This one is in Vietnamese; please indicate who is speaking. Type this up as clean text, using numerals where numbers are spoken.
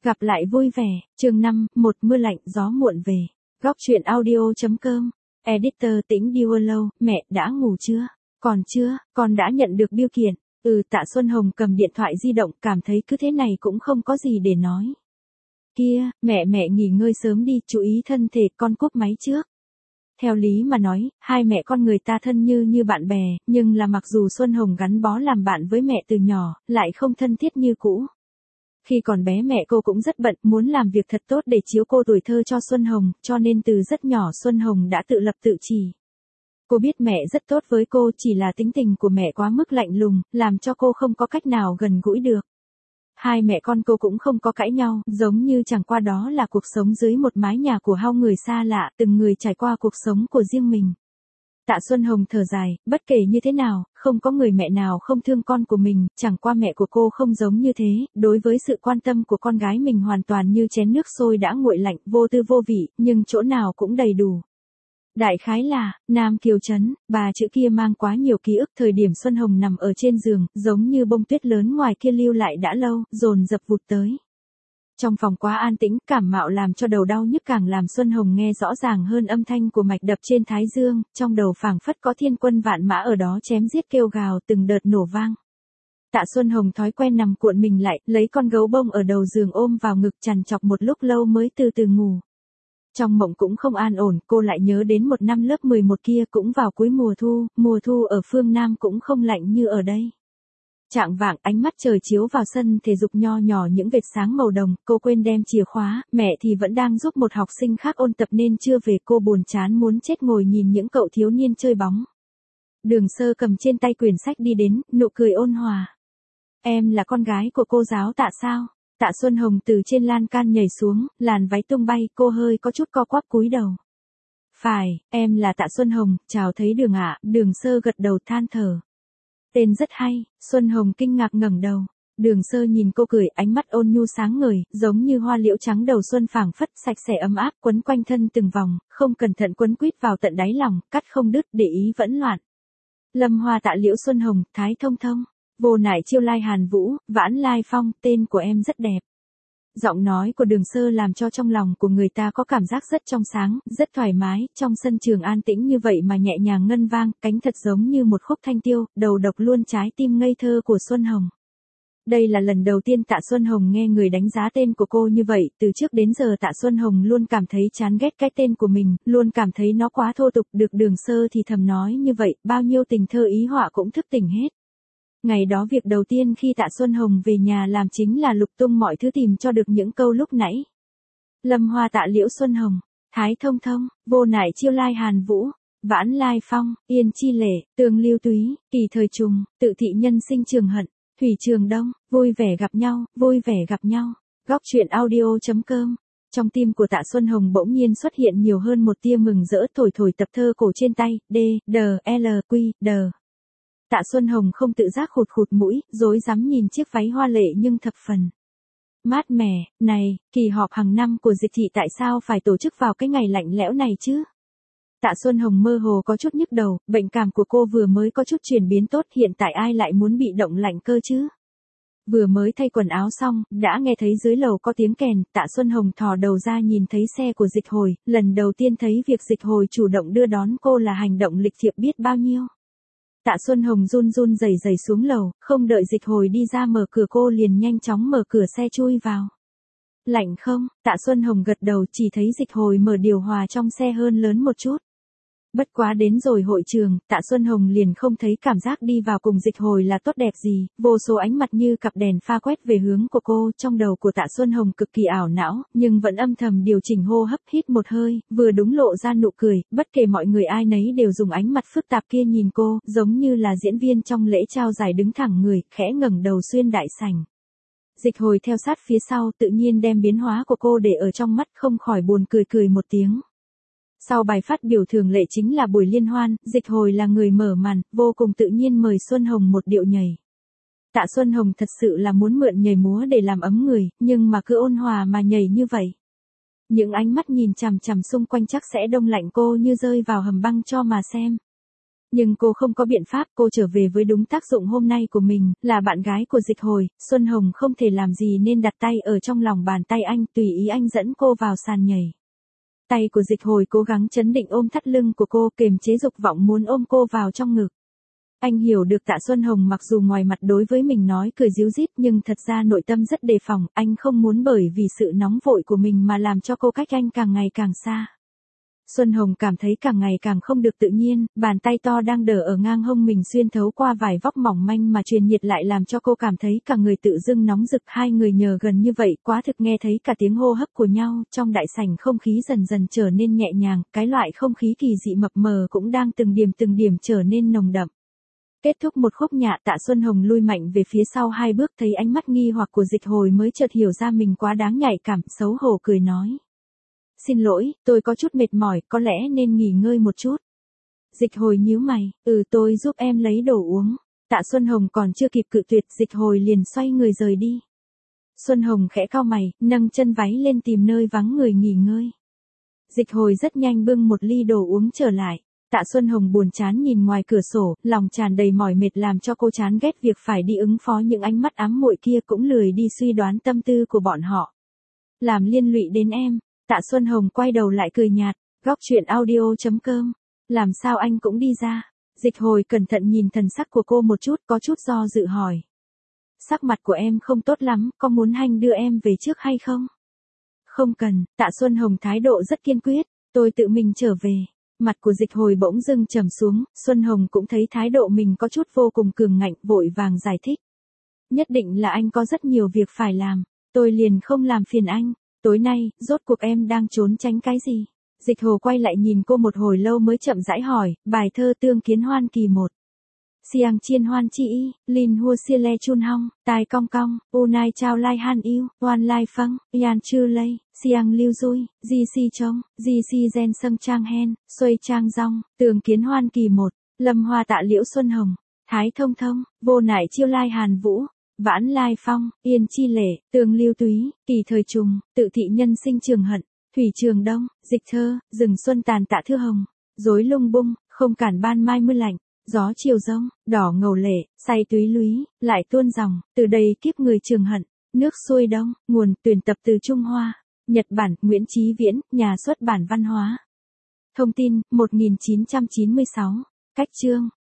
Speaker 1: Gặp lại vui vẻ, chương 5, một mưa lạnh gió muộn về. Góc truyện audio.com. Editor Tĩnh Diallo, mẹ đã ngủ chưa? Còn chưa, con đã nhận được bưu kiện. Tạ Xuân Hồng cầm điện thoại di động, cảm thấy cứ thế này cũng không có gì để nói. Kia, mẹ nghỉ ngơi sớm đi, chú ý thân thể, con cúp máy trước. Theo lý mà nói, hai mẹ con người ta thân như bạn bè, nhưng là mặc dù Xuân Hồng gắn bó làm bạn với mẹ từ nhỏ, lại không thân thiết như cũ. Khi còn bé mẹ cô cũng rất bận, muốn làm việc thật tốt để chiếu cô tuổi thơ cho Xuân Hồng, cho nên từ rất nhỏ Xuân Hồng đã tự lập tự chỉ. Cô biết mẹ rất tốt với cô, chỉ là tính tình của mẹ quá mức lạnh lùng, làm cho cô không có cách nào gần gũi được. Hai mẹ con cô cũng không có cãi nhau, giống như chẳng qua đó là cuộc sống dưới một mái nhà của hai người xa lạ, từng người trải qua cuộc sống của riêng mình. Tạ Xuân Hồng thở dài, bất kể như thế nào, không có người mẹ nào không thương con của mình, chẳng qua mẹ của cô không giống như thế, đối với sự quan tâm của con gái mình hoàn toàn như chén nước sôi đã nguội lạnh, vô tư vô vị, nhưng chỗ nào cũng đầy đủ. Đại khái là, Nam Kiều Trấn, bà chữ kia mang quá nhiều ký ức thời điểm Xuân Hồng nằm ở trên giường, giống như bông tuyết lớn ngoài kia lưu lại đã lâu, dồn dập vụt tới. Trong phòng quá an tĩnh, cảm mạo làm cho đầu đau nhức càng làm Xuân Hồng nghe rõ ràng hơn âm thanh của mạch đập trên thái dương, trong đầu phảng phất có thiên quân vạn mã ở đó chém giết kêu gào từng đợt nổ vang. Tạ Xuân Hồng thói quen nằm cuộn mình lại, lấy con gấu bông ở đầu giường ôm vào ngực trằn trọc một lúc lâu mới từ từ ngủ. Trong mộng cũng không an ổn, cô lại nhớ đến một năm lớp 11 kia cũng vào cuối mùa thu ở phương Nam cũng không lạnh như ở đây. Chạng vạng ánh mắt trời chiếu vào sân thể dục nho nhỏ những vệt sáng màu đồng, cô quên đem chìa khóa, mẹ thì vẫn đang giúp một học sinh khác ôn tập nên chưa về, cô buồn chán muốn chết ngồi nhìn những cậu thiếu niên chơi bóng. Đường Sơ cầm trên tay quyển sách đi đến, nụ cười ôn hòa. Em là con gái của cô giáo Tạ sao? Tạ Xuân Hồng từ trên lan can nhảy xuống, làn váy tung bay, cô hơi có chút co quắp cúi đầu. Phải, em là Tạ Xuân Hồng, chào thấy Đường ạ, Đường Sơ gật đầu than thở. Tên rất hay, Xuân Hồng kinh ngạc ngẩng đầu. Đường Sơ nhìn cô cười, ánh mắt ôn nhu sáng ngời, giống như hoa liễu trắng đầu xuân phảng phất, sạch sẽ ấm áp, quấn quanh thân từng vòng, không cẩn thận quấn quýt vào tận đáy lòng, cắt không đứt, để ý vẫn loạn. Lâm hoa tạ liễu Xuân Hồng, thái thông thông, vô nại chiêu lai hàn vũ, vãn lai phong, tên của em rất đẹp. Giọng nói của Đường Sơ làm cho trong lòng của người ta có cảm giác rất trong sáng, rất thoải mái, trong sân trường an tĩnh như vậy mà nhẹ nhàng ngân vang, cánh thật giống như một khúc thanh tiêu, đầu độc luôn trái tim ngây thơ của Xuân Hồng. Đây là lần đầu tiên Tạ Xuân Hồng nghe người đánh giá tên của cô như vậy, từ trước đến giờ Tạ Xuân Hồng luôn cảm thấy chán ghét cái tên của mình, luôn cảm thấy nó quá thô tục, được Đường Sơ thì thầm nói như vậy, bao nhiêu tình thơ ý họa cũng thức tỉnh hết. Ngày đó việc đầu tiên khi Tạ Xuân Hồng về nhà làm chính là lục tung mọi thứ tìm cho được những câu lúc nãy. Lâm hoa tạ liễu Xuân Hồng, thái thông thông, vô nại chiêu lai hàn vũ, vãn lai phong, yên chi lệ, tường lưu túy, kỳ thời trùng, tự thị nhân sinh trường hận, thủy trường đông, vui vẻ gặp nhau, vui vẻ gặp nhau. Góc truyện audio.com. Trong tim của Tạ Xuân Hồng bỗng nhiên xuất hiện nhiều hơn một tia mừng rỡ, thổi tập thơ cổ trên tay, D. Tạ Xuân Hồng không tự giác khụt mũi, rối rắm nhìn chiếc váy hoa lệ nhưng thập phần mát mẻ. Này, kỳ họp hàng năm của Dịch thị tại sao phải tổ chức vào cái ngày lạnh lẽo này chứ? Tạ Xuân Hồng mơ hồ có chút nhức đầu, bệnh cảm của cô vừa mới có chút chuyển biến tốt, hiện tại ai lại muốn bị động lạnh cơ chứ? Vừa mới thay quần áo xong, đã nghe thấy dưới lầu có tiếng kèn, Tạ Xuân Hồng thò đầu ra nhìn thấy xe của Dịch Hồi, lần đầu tiên thấy việc Dịch Hồi chủ động đưa đón cô là hành động lịch thiệp biết bao nhiêu. Tạ Xuân Hồng run rẩy xuống lầu, không đợi Dịch Hồi đi ra mở cửa cô liền nhanh chóng mở cửa xe chui vào. Lạnh không? Tạ Xuân Hồng gật đầu, chỉ thấy Dịch Hồi mở điều hòa trong xe hơn lớn một chút. Bất quá đến rồi hội trường, Tạ Xuân Hồng liền không thấy cảm giác đi vào cùng Dịch Hồi là tốt đẹp gì, vô số ánh mặt như cặp đèn pha quét về hướng của cô, trong đầu của Tạ Xuân Hồng cực kỳ ảo não, nhưng vẫn âm thầm điều chỉnh hô hấp, hít một hơi, vừa đúng lộ ra nụ cười, bất kể mọi người ai nấy đều dùng ánh mặt phức tạp kia nhìn cô, giống như là diễn viên trong lễ trao giải đứng thẳng người, khẽ ngẩng đầu xuyên đại sảnh. Dịch Hồi theo sát phía sau, tự nhiên đem biến hóa của cô để ở trong mắt, không khỏi buồn cười một tiếng. Sau bài phát biểu thường lệ chính là buổi liên hoan, Dịch Hồi là người mở màn, vô cùng tự nhiên mời Xuân Hồng một điệu nhảy. Tạ Xuân Hồng thật sự là muốn mượn nhảy múa để làm ấm người, nhưng mà cứ ôn hòa mà nhảy như vậy. Những ánh mắt nhìn chằm chằm xung quanh chắc sẽ đông lạnh cô như rơi vào hầm băng cho mà xem. Nhưng cô không có biện pháp, cô trở về với đúng tác dụng hôm nay của mình, là bạn gái của Dịch Hồi, Xuân Hồng không thể làm gì nên đặt tay ở trong lòng bàn tay anh, tùy ý anh dẫn cô vào sàn nhảy. Tay của Dịch Hồi cố gắng chấn định ôm thắt lưng của cô, kiềm chế dục vọng muốn ôm cô vào trong ngực. Anh hiểu được Tạ Xuân Hồng mặc dù ngoài mặt đối với mình nói cười ríu rít nhưng thật ra nội tâm rất đề phòng, anh không muốn bởi vì sự nóng vội của mình mà làm cho cô cách anh càng ngày càng xa. Xuân Hồng cảm thấy càng ngày càng không được tự nhiên, bàn tay to đang đỡ ở ngang hông mình xuyên thấu qua vải vóc mỏng manh mà truyền nhiệt lại làm cho cô cảm thấy cả người tự dưng nóng rực. Hai người nhờ gần như vậy quá thực nghe thấy cả tiếng hô hấp của nhau, trong đại sảnh không khí dần dần trở nên nhẹ nhàng, cái loại không khí kỳ dị mập mờ cũng đang từng điểm trở nên nồng đậm. Kết thúc một khúc nhạc, Tạ Xuân Hồng lui mạnh về phía sau 2 bước, thấy ánh mắt nghi hoặc của Dịch Hồi mới chợt hiểu ra mình quá đáng nhạy cảm, xấu hổ cười nói. Xin lỗi, tôi có chút mệt mỏi, có lẽ nên nghỉ ngơi một chút. Dịch Hồi nhíu mày, tôi giúp em lấy đồ uống. Tạ Xuân Hồng còn chưa kịp cự tuyệt, Dịch Hồi liền xoay người rời đi. Xuân Hồng khẽ cau mày, nâng chân váy lên tìm nơi vắng người nghỉ ngơi. Dịch Hồi rất nhanh bưng một ly đồ uống trở lại. Tạ Xuân Hồng buồn chán nhìn ngoài cửa sổ, lòng tràn đầy mỏi mệt làm cho cô chán ghét việc phải đi ứng phó những ánh mắt ám muội kia, cũng lười đi suy đoán tâm tư của bọn họ. Làm liên lụy đến em. Tạ Xuân Hồng quay đầu lại cười nhạt, góc chuyện audio.com. Làm sao anh cũng đi ra? Dịch Hồi cẩn thận nhìn thần sắc của cô một chút, có chút do dự hỏi. Sắc mặt của em không tốt lắm, có muốn anh đưa em về trước hay không? Không cần, Tạ Xuân Hồng thái độ rất kiên quyết, tôi tự mình trở về. Mặt của Dịch Hồi bỗng dưng trầm xuống, Xuân Hồng cũng thấy thái độ mình có chút vô cùng cường ngạnh, vội vàng giải thích. Nhất định là anh có rất nhiều việc phải làm, tôi liền không làm phiền anh. Tối nay, rốt cuộc em đang trốn tránh cái gì? Dịch Hồ quay lại nhìn cô một hồi lâu mới chậm rãi hỏi, bài thơ Tương Kiến Hoan Kỳ 1. Siang chiên hoan chi y, lin hua xia le chun hong, tai cong cong, u nai chao lai han yêu, hoan lai phăng, yan chư lây, siang lưu dui, di si trông, di si gen sâng trang hen, xuôi trang rong, Tương Kiến Hoan Kỳ 1, lâm hoa tạ liễu xuân hồng, thái thông thông, vô nại chiêu lai hàn vũ. Vãn lai phong, yên chi lệ, tương lưu túy, kỳ thời trùng, tự thị nhân sinh trường hận, thủy trường đông, dịch thơ, rừng xuân tàn tạ thư hồng, rối lung bung, không cản ban mai mưa lạnh, gió chiều rông, đỏ ngầu lệ, say túy lúy, lại tuôn dòng, từ đây kiếp người trường hận, nước xuôi đông, nguồn tuyển tập từ Trung Hoa, Nhật Bản, Nguyễn Chí Viễn, nhà xuất bản văn hóa. Thông tin, 1996, cách chương.